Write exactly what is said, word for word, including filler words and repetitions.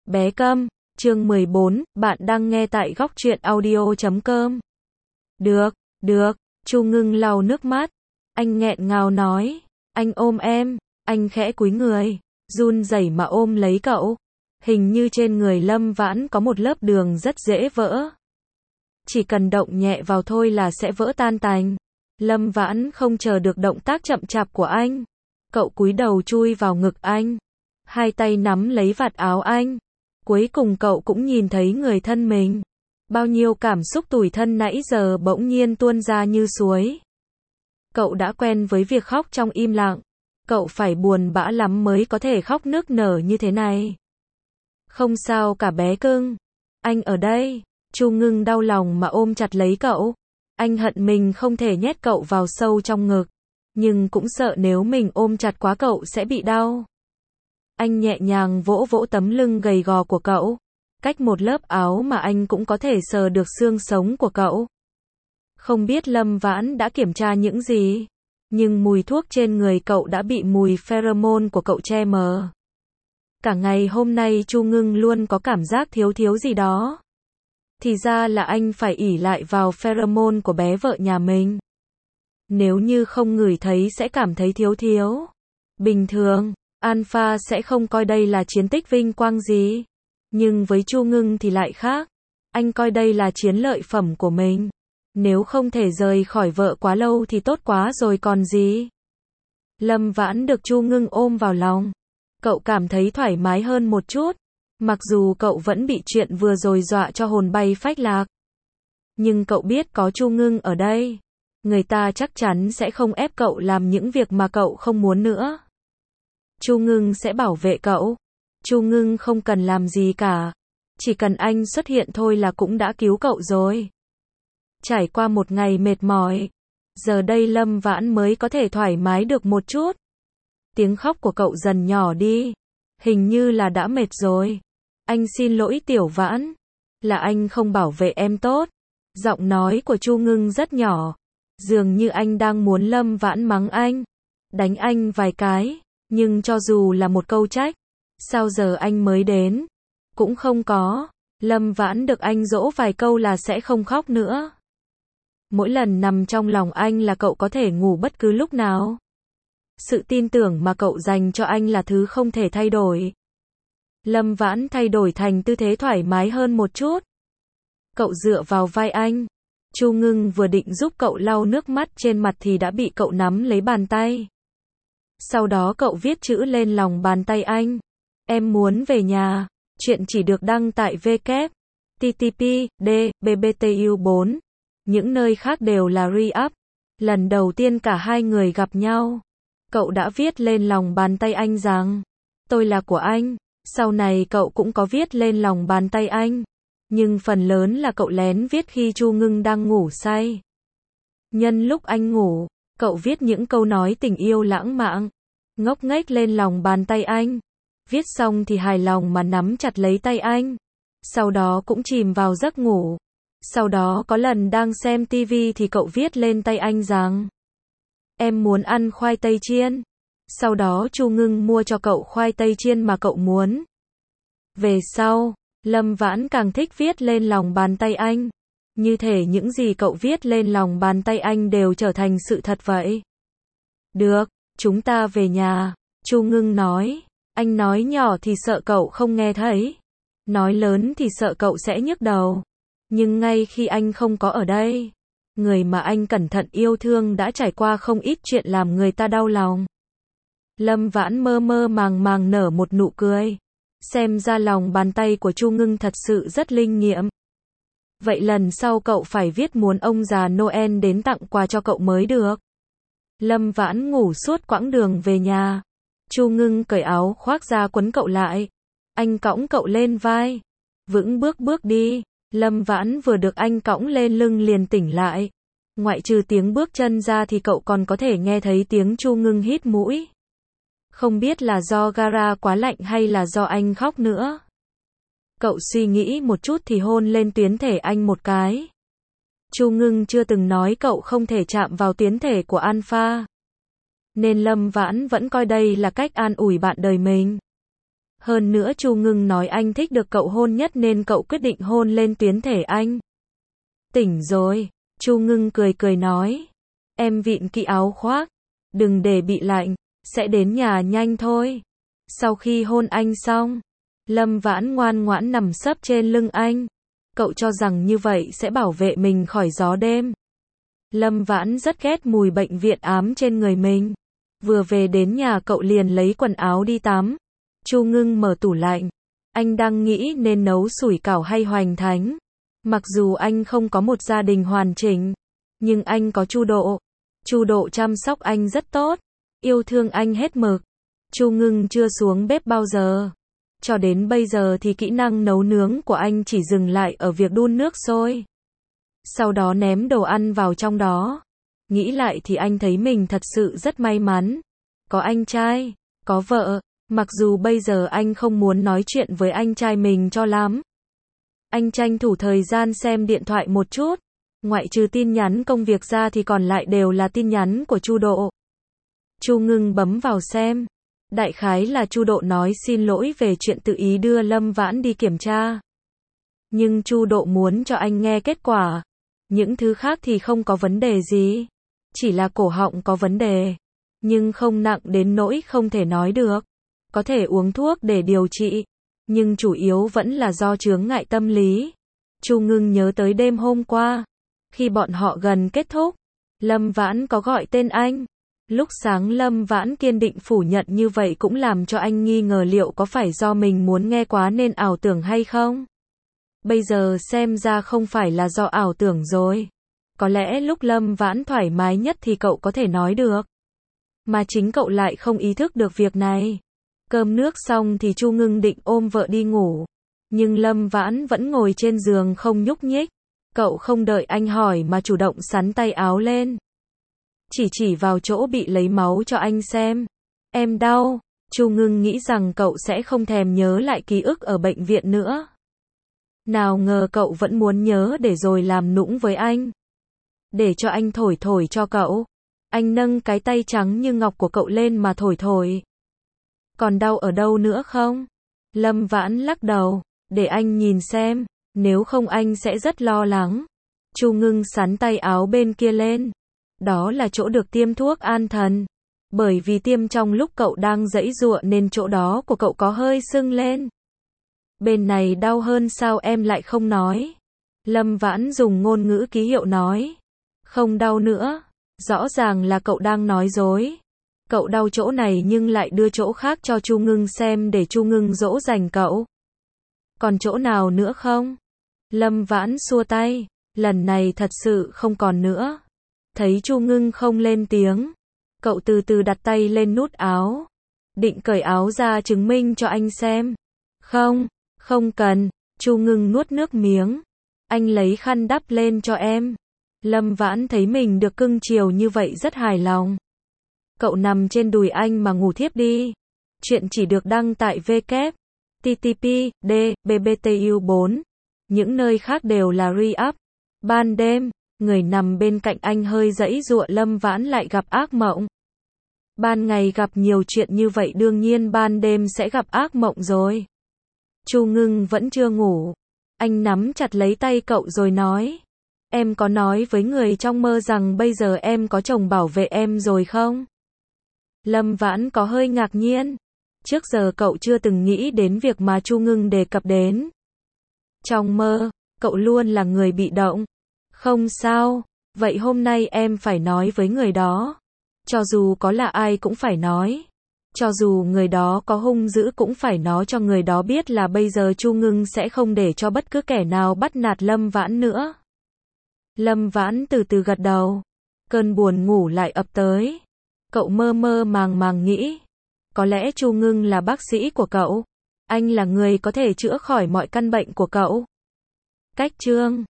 Bé Câm, chương mười bốn, bạn đang nghe tại góc truyện audio chấm com. Được, được, Chu Ngưng lau nước mắt. Anh nghẹn ngào nói, anh ôm em, anh khẽ cúi người, run rẩy mà ôm lấy cậu. Hình như trên người Lâm Vãn có một lớp đường rất dễ vỡ. Chỉ cần động nhẹ vào thôi là sẽ vỡ tan tành. Lâm Vãn không chờ được động tác chậm chạp của anh. Cậu cúi đầu chui vào ngực anh. Hai tay nắm lấy vạt áo anh. Cuối cùng cậu cũng nhìn thấy người thân mình. Bao nhiêu cảm xúc tủi thân nãy giờ bỗng nhiên tuôn ra như suối. Cậu đã quen với việc khóc trong im lặng. Cậu phải buồn bã lắm mới có thể khóc nức nở như thế này. Không sao cả bé cưng. Anh ở đây. Chu Ngưng đau lòng mà ôm chặt lấy cậu. Anh hận mình không thể nhét cậu vào sâu trong ngực. Nhưng cũng sợ nếu mình ôm chặt quá cậu sẽ bị đau. Anh nhẹ nhàng vỗ vỗ tấm lưng gầy gò của cậu. Cách một lớp áo mà anh cũng có thể sờ được xương sống của cậu. Không biết Lâm Vãn đã kiểm tra những gì. Nhưng mùi thuốc trên người cậu đã bị mùi pheromone của cậu che mờ. Cả ngày hôm nay Chu Ngưng luôn có cảm giác thiếu thiếu gì đó. Thì ra là anh phải ỷ lại vào pheromone của bé vợ nhà mình. Nếu như không ngửi thấy sẽ cảm thấy thiếu thiếu. Bình thường, Alpha sẽ không coi đây là chiến tích vinh quang gì. Nhưng với Chu Ngưng thì lại khác. Anh coi đây là chiến lợi phẩm của mình. Nếu không thể rời khỏi vợ quá lâu thì tốt quá rồi còn gì. Lâm Vãn được Chu Ngưng ôm vào lòng. Cậu cảm thấy thoải mái hơn một chút. Mặc dù cậu vẫn bị chuyện vừa rồi dọa cho hồn bay phách lạc. Nhưng cậu biết có Chu Ngưng ở đây. Người ta chắc chắn sẽ không ép cậu làm những việc mà cậu không muốn nữa. Chu Ngưng sẽ bảo vệ cậu. Chu Ngưng không cần làm gì cả. Chỉ cần anh xuất hiện thôi là cũng đã cứu cậu rồi. Trải qua một ngày mệt mỏi. Giờ đây Lâm Vãn mới có thể thoải mái được một chút. Tiếng khóc của cậu dần nhỏ đi. Hình như là đã mệt rồi. Anh xin lỗi Tiểu Vãn. Là anh không bảo vệ em tốt. Giọng nói của Chu Ngưng rất nhỏ. Dường như anh đang muốn Lâm Vãn mắng anh. Đánh anh vài cái. Nhưng cho dù là một câu trách. Sao giờ anh mới đến? Cũng không có. Lâm Vãn được anh dỗ vài câu là sẽ không khóc nữa. Mỗi lần nằm trong lòng anh là cậu có thể ngủ bất cứ lúc nào. Sự tin tưởng mà cậu dành cho anh là thứ không thể thay đổi. Lâm Vãn thay đổi thành tư thế thoải mái hơn một chút. Cậu dựa vào vai anh. Chu Ngưng vừa định giúp cậu lau nước mắt trên mặt thì đã bị cậu nắm lấy bàn tay. Sau đó cậu viết chữ lên lòng bàn tay anh. Em muốn về nhà. Chuyện chỉ được đăng tại w t t p d b b t u bốn. Những nơi khác đều là re-up. Lần đầu tiên cả hai người gặp nhau. Cậu đã viết lên lòng bàn tay anh rằng tôi là của anh. Sau này cậu cũng có viết lên lòng bàn tay anh. Nhưng phần lớn là cậu lén viết khi Chu Ngưng đang ngủ say. Nhân lúc anh ngủ, cậu viết những câu nói tình yêu lãng mạn. Ngốc nghếch lên lòng bàn tay anh. Viết xong thì hài lòng mà nắm chặt lấy tay anh. Sau đó cũng chìm vào giấc ngủ. Sau đó có lần đang xem tivi thì cậu viết lên tay anh rằng em muốn ăn khoai tây chiên. Sau đó Chu Ngưng mua cho cậu khoai tây chiên mà cậu muốn. Về sau, Lâm Vãn càng thích viết lên lòng bàn tay anh. Như thể những gì cậu viết lên lòng bàn tay anh đều trở thành sự thật vậy. Được, chúng ta về nhà. Chu Ngưng nói. Anh nói nhỏ thì sợ cậu không nghe thấy. Nói lớn thì sợ cậu sẽ nhức đầu. Nhưng ngay khi anh không có ở đây, người mà anh cẩn thận yêu thương đã trải qua không ít chuyện làm người ta đau lòng. Lâm Vãn mơ mơ màng màng nở một nụ cười. Xem ra lòng bàn tay của Chu Ngưng thật sự rất linh nghiệm. Vậy lần sau cậu phải viết muốn ông già Noel đến tặng quà cho cậu mới được. Lâm Vãn ngủ suốt quãng đường về nhà. Chu Ngưng cởi áo khoác ra quấn cậu lại. Anh cõng cậu lên vai. Vững bước bước đi. Lâm Vãn vừa được anh cõng lên lưng liền tỉnh lại. Ngoại trừ tiếng bước chân ra thì cậu còn có thể nghe thấy tiếng Chu Ngưng hít mũi. Không biết là do gara quá lạnh hay là do anh khóc nữa. Cậu suy nghĩ một chút thì hôn lên tuyến thể anh một cái. Chu Ngưng chưa từng nói cậu không thể chạm vào tuyến thể của Alpha. Nên Lâm Vãn vẫn coi đây là cách an ủi bạn đời mình. Hơn nữa Chu Ngưng nói anh thích được cậu hôn nhất nên cậu quyết định hôn lên tuyến thể anh. Tỉnh rồi, Chu Ngưng cười cười nói. Em vịn kỹ áo khoác, đừng để bị lạnh, sẽ đến nhà nhanh thôi. Sau khi hôn anh xong, Lâm Vãn ngoan ngoãn nằm sấp trên lưng anh. Cậu cho rằng như vậy sẽ bảo vệ mình khỏi gió đêm. Lâm Vãn rất ghét mùi bệnh viện ám trên người mình. Vừa về đến nhà cậu liền lấy quần áo đi tắm. Chu Ngưng mở tủ lạnh. Anh đang nghĩ nên nấu sủi cảo hay hoành thánh. Mặc dù anh không có một gia đình hoàn chỉnh, nhưng anh có Chu Độ. Chu Độ chăm sóc anh rất tốt, yêu thương anh hết mực. Chu Ngưng chưa xuống bếp bao giờ. Cho đến bây giờ thì kỹ năng nấu nướng của anh chỉ dừng lại ở việc đun nước sôi. Sau đó ném đồ ăn vào trong đó. Nghĩ lại thì anh thấy mình thật sự rất may mắn. Có anh trai, có vợ, mặc dù bây giờ anh không muốn nói chuyện với anh trai mình cho lắm. Anh tranh thủ thời gian xem điện thoại một chút. Ngoại trừ tin nhắn công việc ra thì còn lại đều là tin nhắn của Chu Độ. Chu Ngưng bấm vào xem. Đại khái là Chu Độ nói xin lỗi về chuyện tự ý đưa Lâm Vãn đi kiểm tra. Nhưng Chu Độ muốn cho anh nghe kết quả. Những thứ khác thì không có vấn đề gì. Chỉ là cổ họng có vấn đề. Nhưng không nặng đến nỗi không thể nói được. Có thể uống thuốc để điều trị. Nhưng chủ yếu vẫn là do chướng ngại tâm lý. Chu Ngưng nhớ tới đêm hôm qua. Khi bọn họ gần kết thúc, Lâm Vãn có gọi tên anh. Lúc sáng Lâm Vãn kiên định phủ nhận như vậy cũng làm cho anh nghi ngờ liệu có phải do mình muốn nghe quá nên ảo tưởng hay không. Bây giờ xem ra không phải là do ảo tưởng rồi. Có lẽ lúc Lâm Vãn thoải mái nhất thì cậu có thể nói được. Mà chính cậu lại không ý thức được việc này. Cơm nước xong thì Chu Ngưng định ôm vợ đi ngủ. Nhưng Lâm Vãn vẫn ngồi trên giường không nhúc nhích. Cậu không đợi anh hỏi mà chủ động xắn tay áo lên. Chỉ chỉ vào chỗ bị lấy máu cho anh xem. Em đau. Chu Ngưng nghĩ rằng cậu sẽ không thèm nhớ lại ký ức ở bệnh viện nữa. Nào ngờ cậu vẫn muốn nhớ để rồi làm nũng với anh. Để cho anh thổi thổi cho cậu. Anh nâng cái tay trắng như ngọc của cậu lên mà thổi thổi. Còn đau ở đâu nữa không? Lâm Vãn lắc đầu. Để anh nhìn xem. Nếu không anh sẽ rất lo lắng. Chu Ngưng xắn tay áo bên kia lên. Đó là chỗ được tiêm thuốc an thần. Bởi vì tiêm trong lúc cậu đang giãy giụa nên chỗ đó của cậu có hơi sưng lên. Bên này đau hơn sao em lại không nói? Lâm Vãn dùng ngôn ngữ ký hiệu nói. Không đau nữa. Rõ ràng là cậu đang nói dối. Cậu đau chỗ này nhưng lại đưa chỗ khác cho Chu Ngưng xem để Chu Ngưng dỗ dành cậu. Còn chỗ nào nữa không? Lâm Vãn xua tay. Lần này thật sự không còn nữa. Thấy Chu Ngưng không lên tiếng. Cậu từ từ đặt tay lên nút áo. Định cởi áo ra chứng minh cho anh xem. Không, không cần. Chu Ngưng nuốt nước miếng. Anh lấy khăn đắp lên cho em. Lâm Vãn thấy mình được cưng chiều như vậy rất hài lòng. Cậu nằm trên đùi anh mà ngủ thiếp đi. Chuyện chỉ được đăng tại w t t p d b b t u bốn. Những nơi khác đều là re-up. Ban đêm, người nằm bên cạnh anh hơi giãy giụa. Lâm Vãn lại gặp ác mộng. Ban ngày gặp nhiều chuyện như vậy đương nhiên ban đêm sẽ gặp ác mộng rồi. Chu Ngưng vẫn chưa ngủ. Anh nắm chặt lấy tay cậu rồi nói. Em có nói với người trong mơ rằng bây giờ em có chồng bảo vệ em rồi không? Lâm Vãn có hơi ngạc nhiên. Trước giờ cậu chưa từng nghĩ đến việc mà Chu Ngưng đề cập đến. Trong mơ, cậu luôn là người bị động. Không sao, vậy hôm nay em phải nói với người đó. Cho dù có là ai cũng phải nói. Cho dù người đó có hung dữ cũng phải nói cho người đó biết là bây giờ Chu Ngưng sẽ không để cho bất cứ kẻ nào bắt nạt Lâm Vãn nữa. Lâm Vãn từ từ gật đầu. Cơn buồn ngủ lại ập tới. Cậu mơ mơ màng màng nghĩ. Có lẽ Chu Ngưng là bác sĩ của cậu. Anh là người có thể chữa khỏi mọi căn bệnh của cậu. Cách chương